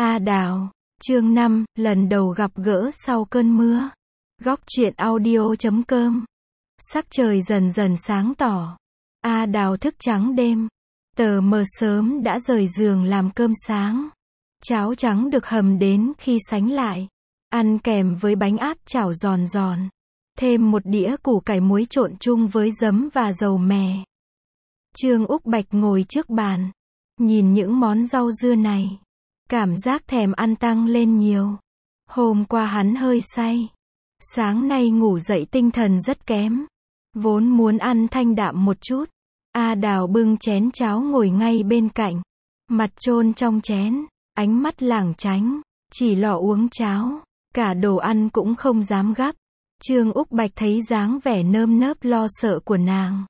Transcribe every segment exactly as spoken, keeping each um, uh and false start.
A Đào, chương năm, lần đầu gặp gỡ sau cơn mưa. Góc truyện audio chấm com. Sắc trời dần dần sáng tỏ. A Đào thức trắng đêm. Tờ mờ sớm đã rời giường làm cơm sáng. Cháo trắng được hầm đến khi sánh lại. Ăn kèm với bánh áp chảo giòn giòn. Thêm một đĩa củ cải muối trộn chung với giấm và dầu mè. Trương Úc Bạch ngồi trước bàn. Nhìn những món rau dưa này. Cảm giác thèm ăn tăng lên nhiều. Hôm qua hắn hơi say. Sáng nay ngủ dậy tinh thần rất kém. Vốn muốn ăn thanh đạm một chút. A Đào bưng chén cháo ngồi ngay bên cạnh. Mặt chôn trong chén. Ánh mắt lảng tránh. Chỉ lọ uống cháo. Cả đồ ăn cũng không dám gắp. Trương Úc Bạch thấy dáng vẻ nơm nớp lo sợ của nàng.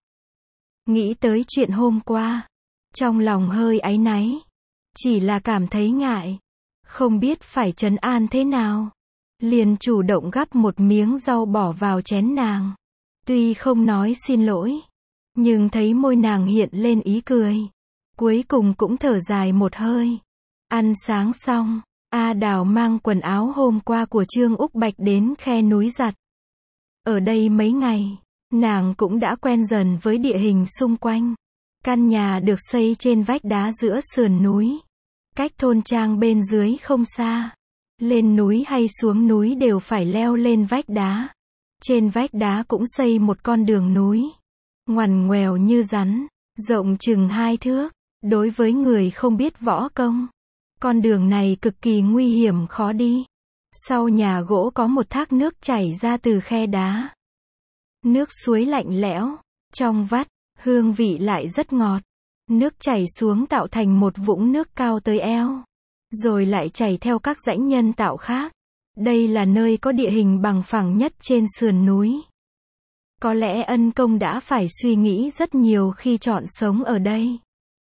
Nghĩ tới chuyện hôm qua. Trong lòng hơi áy náy. Chỉ là cảm thấy ngại. Không biết phải trấn an thế nào. Liền chủ động gắp một miếng rau bỏ vào chén nàng. Tuy không nói xin lỗi. Nhưng thấy môi nàng hiện lên ý cười. Cuối cùng cũng thở dài một hơi. Ăn sáng xong. A Đào mang quần áo hôm qua của Trương Úc Bạch đến khe núi giặt. Ở đây mấy ngày. Nàng cũng đã quen dần với địa hình xung quanh. Căn nhà được xây trên vách đá giữa sườn núi. Cách thôn trang bên dưới không xa. Lên núi hay xuống núi đều phải leo lên vách đá. Trên vách đá cũng xây một con đường núi. Ngoằn ngoèo như rắn. Rộng chừng hai thước. Đối với người không biết võ công. Con đường này cực kỳ nguy hiểm khó đi. Sau nhà gỗ có một thác nước chảy ra từ khe đá. Nước suối lạnh lẽo. Trong vắt. Hương vị lại rất ngọt. Nước chảy xuống tạo thành một vũng nước cao tới eo. Rồi lại chảy theo các rãnh nhân tạo khác. Đây là nơi có địa hình bằng phẳng nhất trên sườn núi. Có lẽ Ân Công đã phải suy nghĩ rất nhiều khi chọn sống ở đây.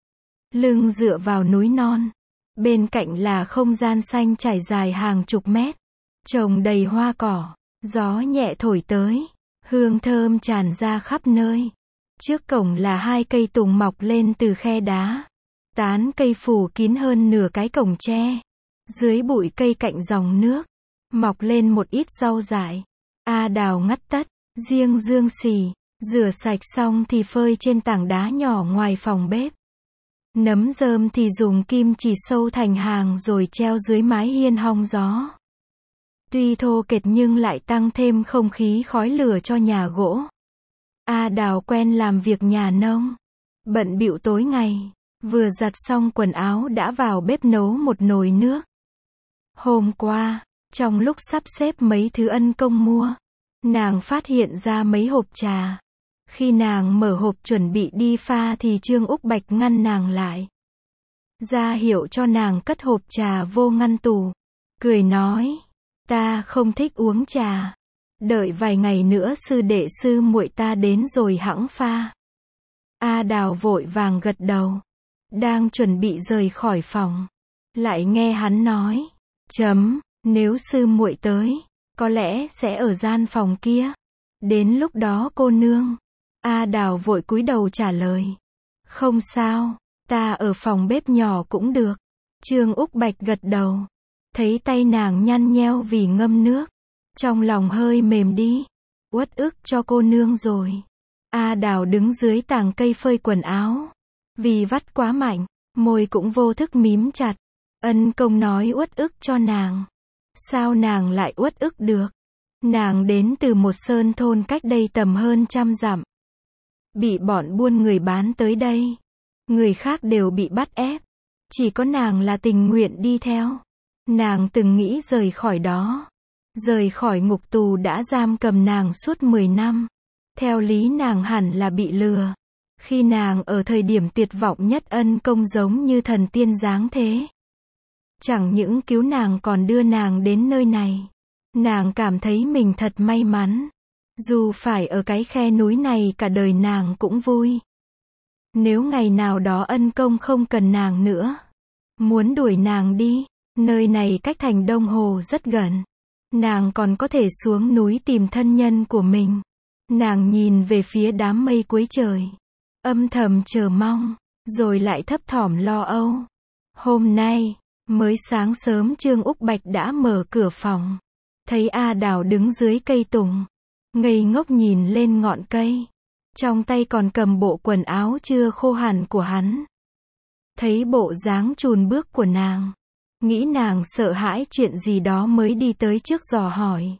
Lưng dựa vào núi non. Bên cạnh là không gian xanh trải dài hàng chục mét. Trồng đầy hoa cỏ. Gió nhẹ thổi tới. Hương thơm tràn ra khắp nơi. Trước cổng là hai cây tùng mọc lên từ khe đá. Tán cây phủ kín hơn nửa cái cổng tre. Dưới bụi cây cạnh dòng nước. Mọc lên một ít rau dại. A Đào ngắt tất. Riêng dương xì. Rửa sạch xong thì phơi trên tảng đá nhỏ ngoài phòng bếp. Nấm rơm thì dùng kim chỉ sâu thành hàng rồi treo dưới mái hiên hong gió. Tuy thô kệch nhưng lại tăng thêm không khí khói lửa cho nhà gỗ. A Đào quen làm việc nhà nông. Bận bịu tối ngày. Vừa giặt xong quần áo đã vào bếp nấu một nồi nước. Hôm qua, trong lúc sắp xếp mấy thứ Ân Công mua, nàng phát hiện ra mấy hộp trà. Khi nàng mở hộp chuẩn bị đi pha thì Trương Úc Bạch ngăn nàng lại. Ra hiệu cho nàng cất hộp trà vô ngăn tủ. Cười nói, ta không thích uống trà. Đợi vài ngày nữa sư đệ sư muội ta đến rồi hẵng pha. A Đào vội vàng gật đầu. Đang chuẩn bị rời khỏi phòng. Lại nghe hắn nói. Chấm, nếu sư muội tới. Có lẽ sẽ ở gian phòng kia. Đến lúc đó cô nương. A Đào vội cúi đầu trả lời. Không sao, ta ở phòng bếp nhỏ cũng được. Trương Úc Bạch gật đầu. Thấy tay nàng nhăn nheo vì ngâm nước. Trong lòng hơi mềm đi. Uất ức cho cô nương rồi. A Đào đứng dưới tàng cây phơi quần áo. Vì vắt quá mạnh, môi cũng vô thức mím chặt. Ân Công nói uất ức cho nàng. Sao nàng lại uất ức được? Nàng đến từ một sơn thôn cách đây tầm hơn trăm dặm. Bị bọn buôn người bán tới đây. Người khác đều bị bắt ép. Chỉ có nàng là tình nguyện đi theo. Nàng từng nghĩ rời khỏi đó. Rời khỏi ngục tù đã giam cầm nàng suốt mười năm. Theo lý nàng hẳn là bị lừa. Khi nàng ở thời điểm tuyệt vọng nhất Ân Công giống như thần tiên dáng thế. Chẳng những cứu nàng còn đưa nàng đến nơi này. Nàng cảm thấy mình thật may mắn. Dù phải ở cái khe núi này cả đời nàng cũng vui. Nếu ngày nào đó Ân Công không cần nàng nữa. Muốn đuổi nàng đi. Nơi này cách thành Đông Hồ rất gần. Nàng còn có thể xuống núi tìm thân nhân của mình. Nàng nhìn về phía đám mây cuối trời. Âm thầm chờ mong. Rồi lại thấp thỏm lo âu. Hôm nay, Mới sáng sớm Trương Úc Bạch đã mở cửa phòng. Thấy A Đào đứng dưới cây tùng. Ngây ngốc nhìn lên ngọn cây. Trong tay còn cầm bộ quần áo chưa khô hẳn của hắn. Thấy bộ dáng chùn bước của nàng. Nghĩ nàng sợ hãi chuyện gì đó mới đi tới trước dò hỏi.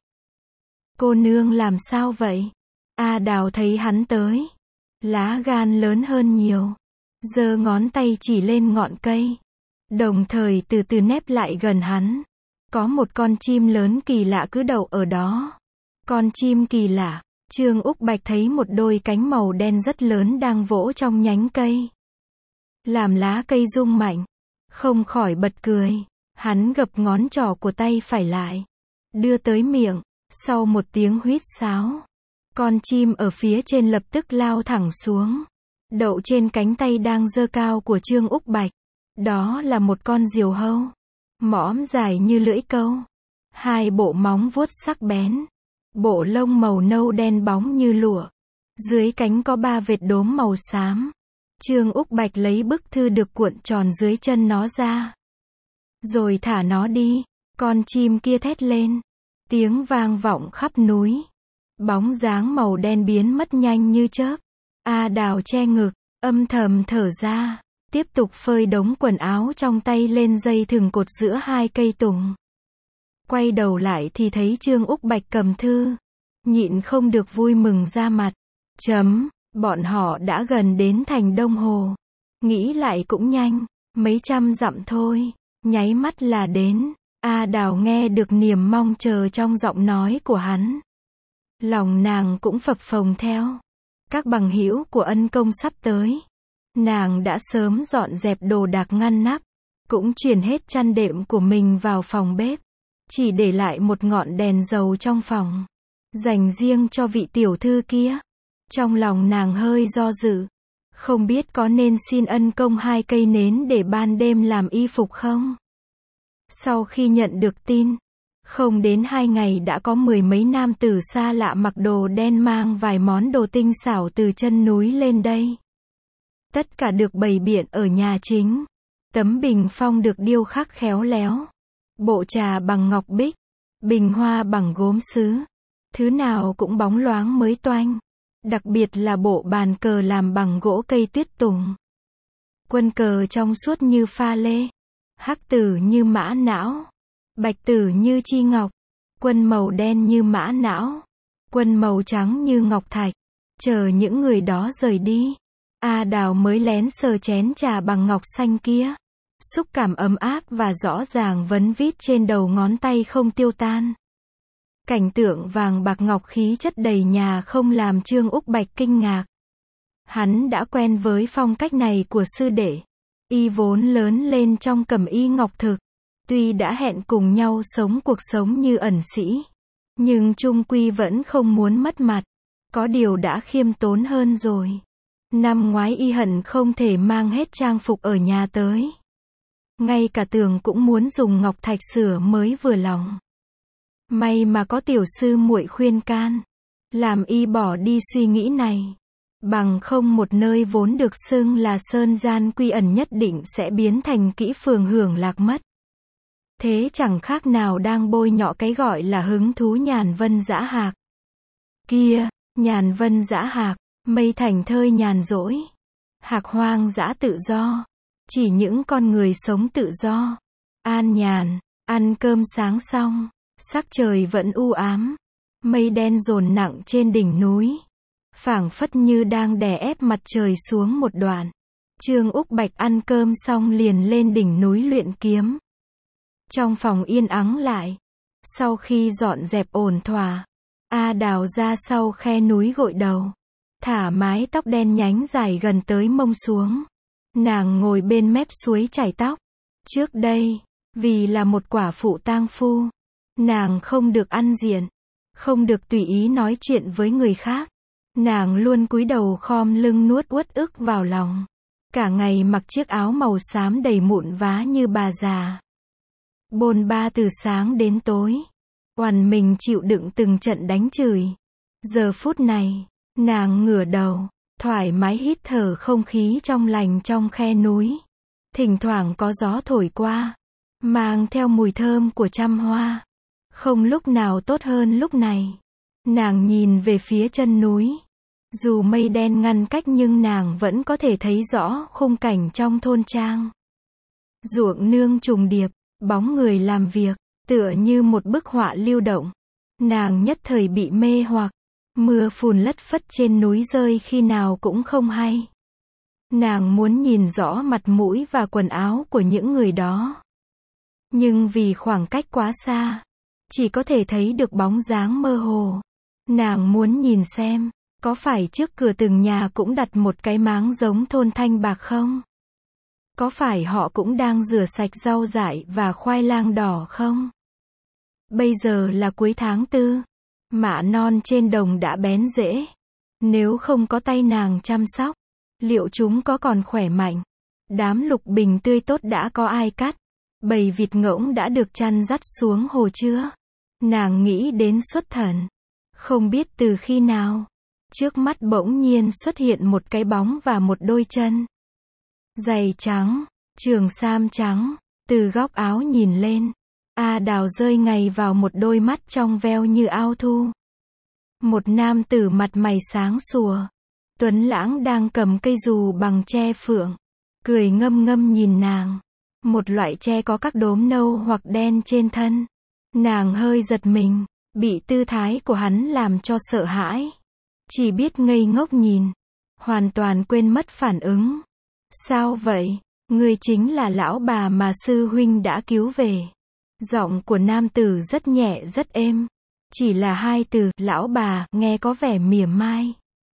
Cô nương làm sao vậy? A Đào thấy hắn tới. Lá gan lớn hơn nhiều. Giơ ngón tay chỉ lên ngọn cây. Đồng thời từ từ nép lại gần hắn. Có một con chim lớn kỳ lạ cứ đậu ở đó. Con chim kỳ lạ. Trương Úc Bạch thấy một đôi cánh màu đen rất lớn đang vỗ trong nhánh cây. Làm lá cây rung mạnh. Không khỏi bật cười. Hắn gập ngón trỏ của tay phải lại. Đưa tới miệng. Sau một tiếng huýt sáo. Con chim ở phía trên lập tức lao thẳng xuống. Đậu trên cánh tay đang giơ cao của Trương Úc Bạch. Đó là một con diều hâu. Mõm dài như lưỡi câu. Hai bộ móng vuốt sắc bén. Bộ lông màu nâu đen bóng như lụa. Dưới cánh có ba vệt đốm màu xám. Trương Úc Bạch lấy bức thư được cuộn tròn dưới chân nó ra. Rồi thả nó đi. Con chim kia thét lên. Tiếng vang vọng khắp núi. Bóng dáng màu đen biến mất nhanh như chớp. A Đào che ngực, âm thầm thở ra. Tiếp tục phơi đống quần áo trong tay lên dây thừng cột giữa hai cây tùng. Quay đầu lại thì thấy Trương Úc Bạch cầm thư. Nhịn không được vui mừng ra mặt. Chấm, bọn họ đã gần đến thành Đông Hồ. Nghĩ lại cũng nhanh, mấy trăm dặm thôi. Nháy mắt là đến. A Đào nghe được niềm mong chờ trong giọng nói của hắn. Lòng nàng cũng phập phồng theo. Các bằng hữu của ân công sắp tới. Nàng đã sớm dọn dẹp đồ đạc ngăn nắp. Cũng chuyển hết chăn đệm của mình vào phòng bếp. Chỉ để lại một ngọn đèn dầu trong phòng. Dành riêng cho vị tiểu thư kia. Trong lòng nàng hơi do dự. Không biết có nên xin ân công hai cây nến để ban đêm làm y phục không? Sau khi nhận được tin. Không đến hai ngày đã có mười mấy nam tử xa lạ mặc đồ đen mang vài món đồ tinh xảo từ chân núi lên đây. Tất cả được bày biện ở nhà chính. Tấm bình phong được điêu khắc khéo léo. Bộ trà bằng ngọc bích. Bình hoa bằng gốm sứ. Thứ nào cũng bóng loáng mới toanh. Đặc biệt là bộ bàn cờ làm bằng gỗ cây tuyết tùng. Quân cờ trong suốt như pha lê. Hắc tử như mã não. Bạch tử như chi ngọc. Quân màu đen như mã não. Quân màu trắng như ngọc thạch. Chờ những người đó rời đi. A Đào mới lén sờ chén trà bằng ngọc xanh kia. Xúc cảm ấm áp và rõ ràng vấn vít trên đầu ngón tay không tiêu tan. Cảnh tượng vàng bạc ngọc khí chất đầy nhà không làm Trương Úc Bạch kinh ngạc. Hắn đã quen với phong cách này của sư đệ. Y vốn lớn lên trong cẩm y ngọc thực. Tuy đã hẹn cùng nhau sống cuộc sống như ẩn sĩ. Nhưng chung quy vẫn không muốn mất mặt. Có điều đã khiêm tốn hơn rồi. Năm ngoái y hận không thể mang hết trang phục ở nhà tới. Ngay cả tường cũng muốn dùng ngọc thạch sửa mới vừa lòng. May mà có tiểu sư muội khuyên can. Làm y bỏ đi suy nghĩ này. Bằng không một nơi vốn được xưng là sơn gian quy ẩn nhất định sẽ biến thành kỹ phường hưởng lạc mất. Thế chẳng khác nào đang bôi nhọ cái gọi là hứng thú nhàn vân dã hạc. Kia, nhàn vân dã hạc, mây thành thơi nhàn rỗi. Hạc hoang dã tự do. Chỉ những con người sống tự do. An nhàn, ăn cơm sáng xong. Sắc trời vẫn u ám. Mây đen dồn nặng trên đỉnh núi. Phảng phất như đang đè ép mặt trời xuống một đoạn. Trương Úc Bạch ăn cơm xong liền lên đỉnh núi luyện kiếm. Trong phòng yên ắng lại. Sau khi dọn dẹp ổn thỏa. A Đào ra sau khe núi gội đầu. Thả mái tóc đen nhánh dài gần tới mông xuống. Nàng ngồi bên mép suối chảy tóc. Trước đây, vì là một quả phụ tang phu. Nàng không được ăn diện. Không được tùy ý nói chuyện với người khác. Nàng luôn cúi đầu khom lưng nuốt uất ức vào lòng. Cả ngày mặc chiếc áo màu xám đầy mụn vá như bà già. Bôn ba từ sáng đến tối. Oằn mình chịu đựng từng trận đánh chửi. Giờ phút này, nàng ngửa đầu, thoải mái hít thở không khí trong lành trong khe núi. Thỉnh thoảng có gió thổi qua. mang theo mùi thơm của trăm hoa. Không lúc nào tốt hơn lúc này. Nàng nhìn về phía chân núi. Dù mây đen ngăn cách nhưng nàng vẫn có thể thấy rõ khung cảnh trong thôn trang. Ruộng nương trùng điệp, bóng người làm việc, tựa như một bức họa lưu động. Nàng nhất thời bị mê hoặc. Mưa phùn lất phất trên núi rơi khi nào cũng không hay. Nàng muốn nhìn rõ mặt mũi và quần áo của những người đó. Nhưng vì khoảng cách quá xa, chỉ có thể thấy được bóng dáng mơ hồ. Nàng muốn nhìn xem, có phải trước cửa từng nhà cũng đặt một cái máng giống thôn Thanh Bạc không? Có phải họ cũng đang rửa sạch rau dại và khoai lang đỏ không? Bây giờ là cuối tháng tư. Mạ non trên đồng đã bén rễ. Nếu không có tay nàng chăm sóc, liệu chúng có còn khỏe mạnh? Đám lục bình tươi tốt đã có ai cắt? Bầy vịt ngỗng đã được chăn dắt xuống hồ chưa? Nàng nghĩ đến xuất thần. Không biết từ khi nào, trước mắt bỗng nhiên xuất hiện một cái bóng và một đôi chân. Giày trắng, trường sam trắng, từ góc áo nhìn lên. A Đào rơi ngay vào một đôi mắt trong veo như ao thu. Một nam tử mặt mày sáng sủa, tuấn lãng đang cầm cây dù bằng tre phượng, cười ngâm ngâm nhìn nàng. Một loại tre có các đốm nâu hoặc đen trên thân. Nàng hơi giật mình, bị tư thái của hắn làm cho sợ hãi. Chỉ biết ngây ngốc nhìn, hoàn toàn quên mất phản ứng. Sao vậy? Ngươi chính là lão bà mà sư huynh đã cứu về. Giọng của nam tử rất nhẹ rất êm. Chỉ là hai từ, lão bà, nghe có vẻ mỉa mai.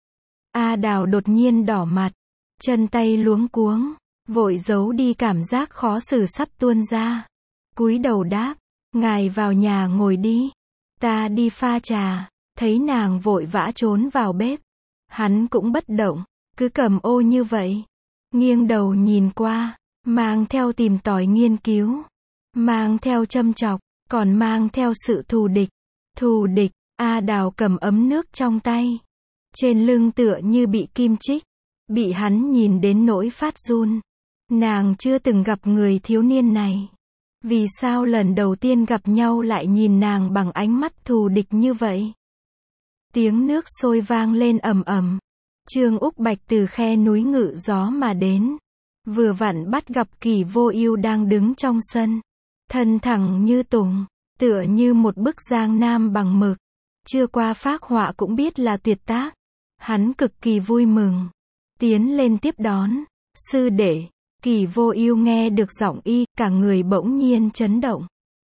A Đào đột nhiên đỏ mặt, chân tay luống cuống, vội giấu đi cảm giác khó xử sắp tuôn ra. Cúi đầu đáp, ngài vào nhà ngồi đi, ta đi pha trà. Thấy nàng vội vã trốn vào bếp, hắn cũng bất động, cứ cầm ô như vậy, nghiêng đầu nhìn qua, mang theo tìm tòi nghiên cứu, mang theo châm chọc, còn mang theo sự thù địch. Thù địch. A Đào cầm ấm nước trong tay, trên lưng tựa như bị kim chích, bị hắn nhìn đến nỗi phát run. Nàng chưa từng gặp người thiếu niên này. Vì sao lần đầu tiên gặp nhau lại nhìn nàng bằng ánh mắt thù địch như vậy? Tiếng nước sôi vang lên ầm ầm. Trương Úc Bạch từ khe núi Ngự Gió mà đến. Vừa vặn bắt gặp Kỳ Vô Ưu đang đứng trong sân. Thân thẳng như tùng, tựa như một bức giang nam bằng mực. Chưa qua phác họa cũng biết là tuyệt tác. Hắn cực kỳ vui mừng. Tiến lên tiếp đón. Sư đệ. Kỳ Vô Ưu nghe được giọng y, cả người bỗng nhiên chấn động.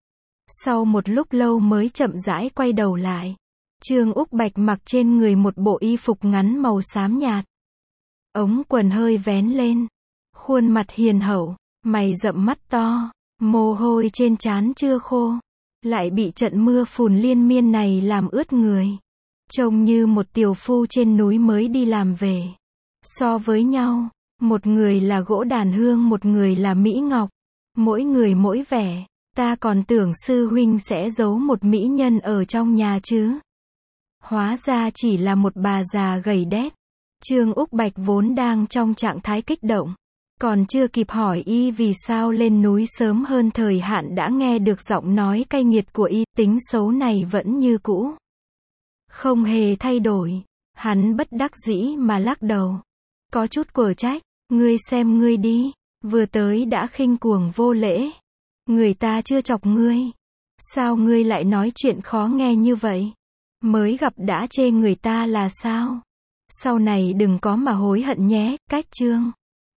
Sau một lúc lâu mới chậm rãi quay đầu lại. Trương Úc Bạch mặc trên người một bộ y phục ngắn màu xám nhạt. Ống quần hơi vén lên. Khuôn mặt hiền hậu, mày rậm mắt to, mồ hôi trên trán chưa khô. Lại bị trận mưa phùn liên miên này làm ướt người. Trông như một tiểu phu trên núi mới đi làm về. So với nhau, một người là gỗ đàn hương, một người là mỹ ngọc. Mỗi người mỗi vẻ, ta còn tưởng sư huynh sẽ giấu một mỹ nhân ở trong nhà chứ. Hóa ra chỉ là một bà già gầy đét. Trương Úc Bạch vốn đang trong trạng thái kích động. Còn chưa kịp hỏi y vì sao lên núi sớm hơn thời hạn đã nghe được giọng nói cay nghiệt của y, tính xấu này vẫn như cũ. Không hề thay đổi. Hắn bất đắc dĩ mà lắc đầu. Có chút quở trách, ngươi xem ngươi đi, vừa tới đã khinh cuồng vô lễ. Người ta chưa chọc ngươi. Sao ngươi lại nói chuyện khó nghe như vậy? Mới gặp đã chê người ta là sao? Sau này đừng có mà hối hận nhé. Cách chương